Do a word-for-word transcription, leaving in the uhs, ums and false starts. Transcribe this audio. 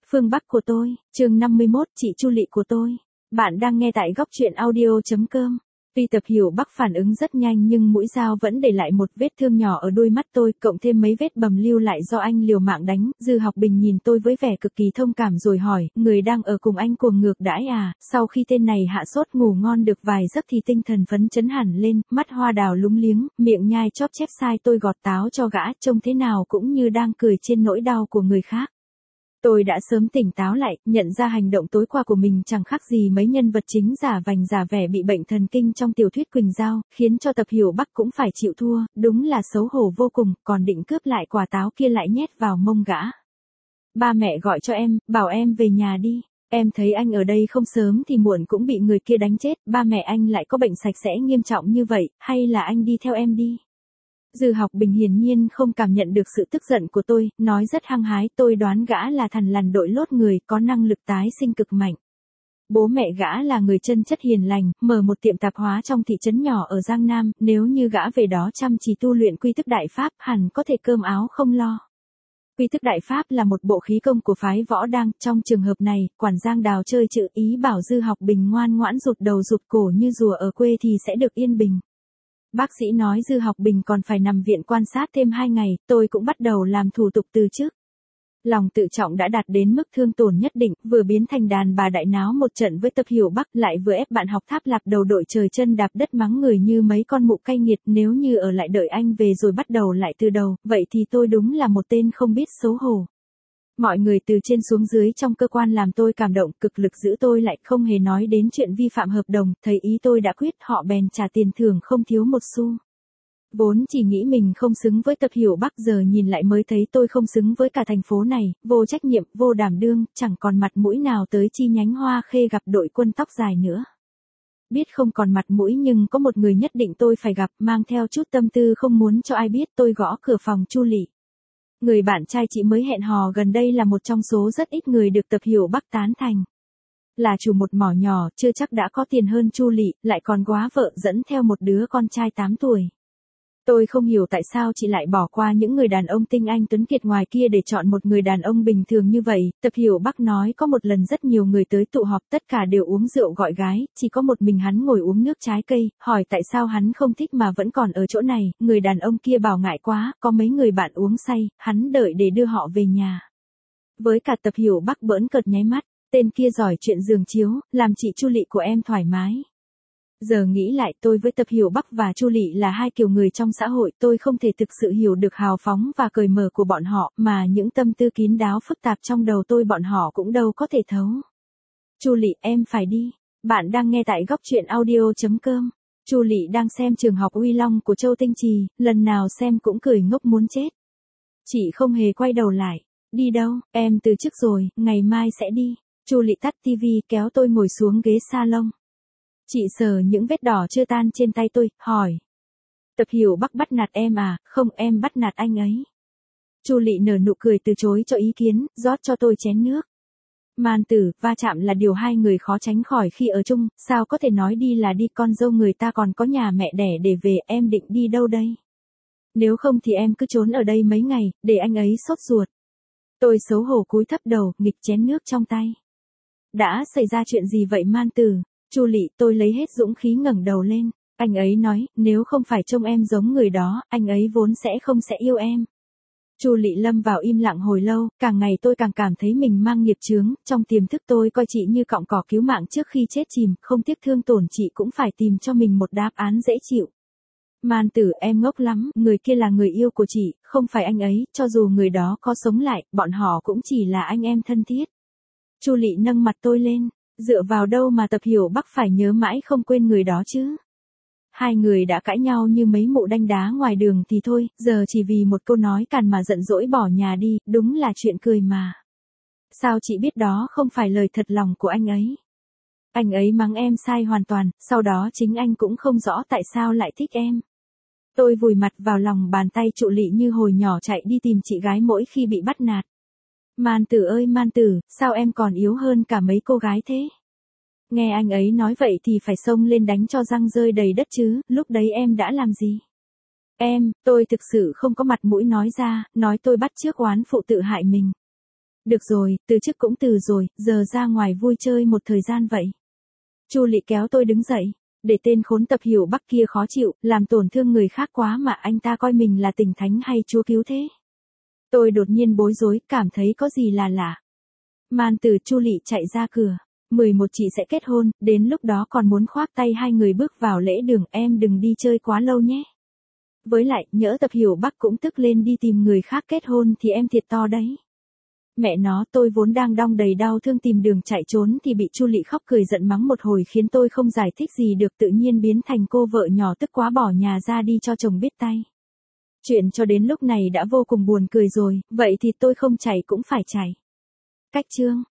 Phương Bắc của tôi, chương năm mươi mốt, chị Chu Lị của tôi. Bạn đang nghe tại góc truyện audio chấm com. Tuy Tập Hiểu Bắc phản ứng rất nhanh nhưng mũi dao vẫn để lại một vết thương nhỏ ở đôi mắt tôi, cộng thêm mấy vết bầm lưu lại do anh liều mạng đánh. Dư Học Bình nhìn tôi với vẻ cực kỳ thông cảm rồi hỏi, người đang ở cùng anh cuồng ngược đãi à? Sau khi tên này hạ sốt ngủ ngon được vài giấc thì tinh thần phấn chấn hẳn lên, mắt hoa đào lúng liếng, miệng nhai chóp chép sai tôi gọt táo cho gã, trông thế nào cũng như đang cười trên nỗi đau của người khác. Tôi đã sớm tỉnh táo lại, nhận ra hành động tối qua của mình chẳng khác gì mấy nhân vật chính giả vành giả vẻ bị bệnh thần kinh trong tiểu thuyết Quỳnh Giao, khiến cho Tập Hiểu Bắc cũng phải chịu thua, đúng là xấu hổ vô cùng, còn định cướp lại quả táo kia lại nhét vào mông gã. Ba mẹ gọi cho em, bảo em về nhà đi. Em thấy anh ở đây không sớm thì muộn cũng bị người kia đánh chết, ba mẹ anh lại có bệnh sạch sẽ nghiêm trọng như vậy, hay là anh đi theo em đi. Dư Học Bình hiển nhiên không cảm nhận được sự tức giận của tôi, nói rất hăng hái, tôi đoán gã là thằn lằn đội lốt người, có năng lực tái sinh cực mạnh. Bố mẹ gã là người chân chất hiền lành, mở một tiệm tạp hóa trong thị trấn nhỏ ở Giang Nam, nếu như gã về đó chăm chỉ tu luyện quy thức đại pháp, hẳn có thể cơm áo không lo. Quy thức đại pháp là một bộ khí công của phái Võ Đăng, trong trường hợp này, quản Giang Đào chơi chữ ý bảo Dư Học Bình ngoan ngoãn rụt đầu rụt cổ như rùa ở quê thì sẽ được yên bình. Bác sĩ nói Dư Học Bình còn phải nằm viện quan sát thêm hai ngày, tôi cũng bắt đầu làm thủ tục từ chức. Lòng tự trọng đã đạt đến mức thương tổn nhất định, vừa biến thành đàn bà đại náo một trận với Tập Hiểu Bắc, lại vừa ép bạn học tháp lạc đầu đội trời chân đạp đất mắng người như mấy con mụ cay nghiệt. Nếu như ở lại đợi anh về rồi bắt đầu lại từ đầu, vậy thì tôi đúng là một tên không biết xấu hổ. Mọi người từ trên xuống dưới trong cơ quan làm tôi cảm động, cực lực giữ tôi lại, không hề nói đến chuyện vi phạm hợp đồng, thấy ý tôi đã quyết, họ bèn trả tiền thưởng không thiếu một xu. Vốn chỉ nghĩ mình không xứng với Tập Hiểu Bắc, giờ nhìn lại mới thấy tôi không xứng với cả thành phố này, vô trách nhiệm, vô đảm đương, chẳng còn mặt mũi nào tới chi nhánh Hoa Khê gặp đội quân tóc dài nữa. Biết không còn mặt mũi nhưng có một người nhất định tôi phải gặp, mang theo chút tâm tư không muốn cho ai biết, tôi gõ cửa phòng Chu Lị. Người bạn trai chị mới hẹn hò gần đây là một trong số rất ít người được Tập Hiểu Bắc tán thành. Là chủ một mỏ nhỏ, chưa chắc đã có tiền hơn Chu Lị, lại còn góa vợ dẫn theo một đứa con trai tám tuổi. Tôi không hiểu tại sao chị lại bỏ qua những người đàn ông tinh anh tuấn kiệt ngoài kia để chọn một người đàn ông bình thường như vậy. Tập Hiểu Bắc nói có một lần rất nhiều người tới tụ họp, tất cả đều uống rượu gọi gái, chỉ có một mình hắn ngồi uống nước trái cây, hỏi tại sao hắn không thích mà vẫn còn ở chỗ này, người đàn ông kia bảo ngại quá, có mấy người bạn uống say, hắn đợi để đưa họ về nhà. Với cả Tập Hiểu Bắc bỡn cợt nháy mắt, tên kia giỏi chuyện giường chiếu, làm chị Chu Lị của em thoải mái. Giờ nghĩ lại, tôi với Tập Hiểu Bắc và Chu Lị là hai kiểu người trong xã hội, tôi không thể thực sự hiểu được hào phóng và cởi mở của bọn họ, mà những tâm tư kín đáo phức tạp trong đầu tôi bọn họ cũng đâu có thể thấu. Chu Lị, em phải đi. Bạn đang nghe tại góc truyện audio chấm com. Chu Lị đang xem Trường học Uy Long của Châu Tinh Trì, lần nào xem cũng cười ngốc muốn chết. Chị không hề quay đầu lại. Đi đâu, em từ chức rồi, ngày mai sẽ đi. Chu Lị tắt tivi kéo tôi ngồi xuống ghế salon. Chị sờ những vết đỏ chưa tan trên tay tôi, hỏi. Tập Hiểu Bắc bắt nạt em à? Không, em bắt nạt anh ấy. Chu Lị nở nụ cười từ chối cho ý kiến, rót cho tôi chén nước. Man tử, va chạm là điều hai người khó tránh khỏi khi ở chung, sao có thể nói đi là đi, con dâu người ta còn có nhà mẹ đẻ để về, em định đi đâu đây? Nếu không thì em cứ trốn ở đây mấy ngày, để anh ấy sốt ruột. Tôi xấu hổ cúi thấp đầu, nghịch chén nước trong tay. Đã xảy ra chuyện gì vậy Man tử? Chu Lị, tôi lấy hết dũng khí ngẩng đầu lên. Anh ấy nói, nếu không phải trông em giống người đó, anh ấy vốn sẽ không sẽ yêu em. Chu Lị lâm vào im lặng hồi lâu, càng ngày tôi càng cảm thấy mình mang nghiệp chướng, trong tiềm thức tôi coi chị như cọng cỏ cứu mạng trước khi chết chìm, không tiếc thương tổn chị cũng phải tìm cho mình một đáp án dễ chịu. Man tử, em ngốc lắm, người kia là người yêu của chị, không phải anh ấy, cho dù người đó có sống lại, bọn họ cũng chỉ là anh em thân thiết. Chu Lị nâng mặt tôi lên. Dựa vào đâu mà Tập Hiểu Bắc phải nhớ mãi không quên người đó chứ? Hai người đã cãi nhau như mấy mụ đanh đá ngoài đường thì thôi, giờ chỉ vì một câu nói càn mà giận dỗi bỏ nhà đi, đúng là chuyện cười mà. Sao chị biết đó không phải lời thật lòng của anh ấy? Anh ấy mắng em sai hoàn toàn, sau đó chính anh cũng không rõ tại sao lại thích em. Tôi vùi mặt vào lòng bàn tay Chu Lị như hồi nhỏ chạy đi tìm chị gái mỗi khi bị bắt nạt. Man tử ơi Man tử, sao em còn yếu hơn cả mấy cô gái thế? Nghe anh ấy nói vậy thì phải xông lên đánh cho răng rơi đầy đất chứ, lúc đấy em đã làm gì? Em, tôi thực sự không có mặt mũi nói ra, nói tôi bắt chước oán phụ tự hại mình. Được rồi, từ chức cũng từ rồi, giờ ra ngoài vui chơi một thời gian vậy. Chu Lị kéo tôi đứng dậy. Để tên khốn Tập Hiểu Bắc kia khó chịu, làm tổn thương người khác quá mà anh ta coi mình là tỉnh thánh hay chúa cứu thế. Tôi đột nhiên bối rối, cảm thấy có gì là lạ. Man Tử. Chu Lị chạy ra cửa. mười một chị sẽ kết hôn, đến lúc đó còn muốn khoác tay hai người bước vào lễ đường, em đừng đi chơi quá lâu nhé. Với lại, nhỡ Tập Hiểu Bắc cũng tức lên đi tìm người khác kết hôn thì em thiệt to đấy. Mẹ nó, tôi vốn đang đong đầy đau thương tìm đường chạy trốn thì bị Chu Lị khóc cười giận mắng một hồi khiến tôi không giải thích gì được, tự nhiên biến thành cô vợ nhỏ tức quá bỏ nhà ra đi cho chồng biết tay. Chuyện cho đến lúc này đã vô cùng buồn cười rồi, vậy thì tôi không chảy cũng phải chảy. Cách chương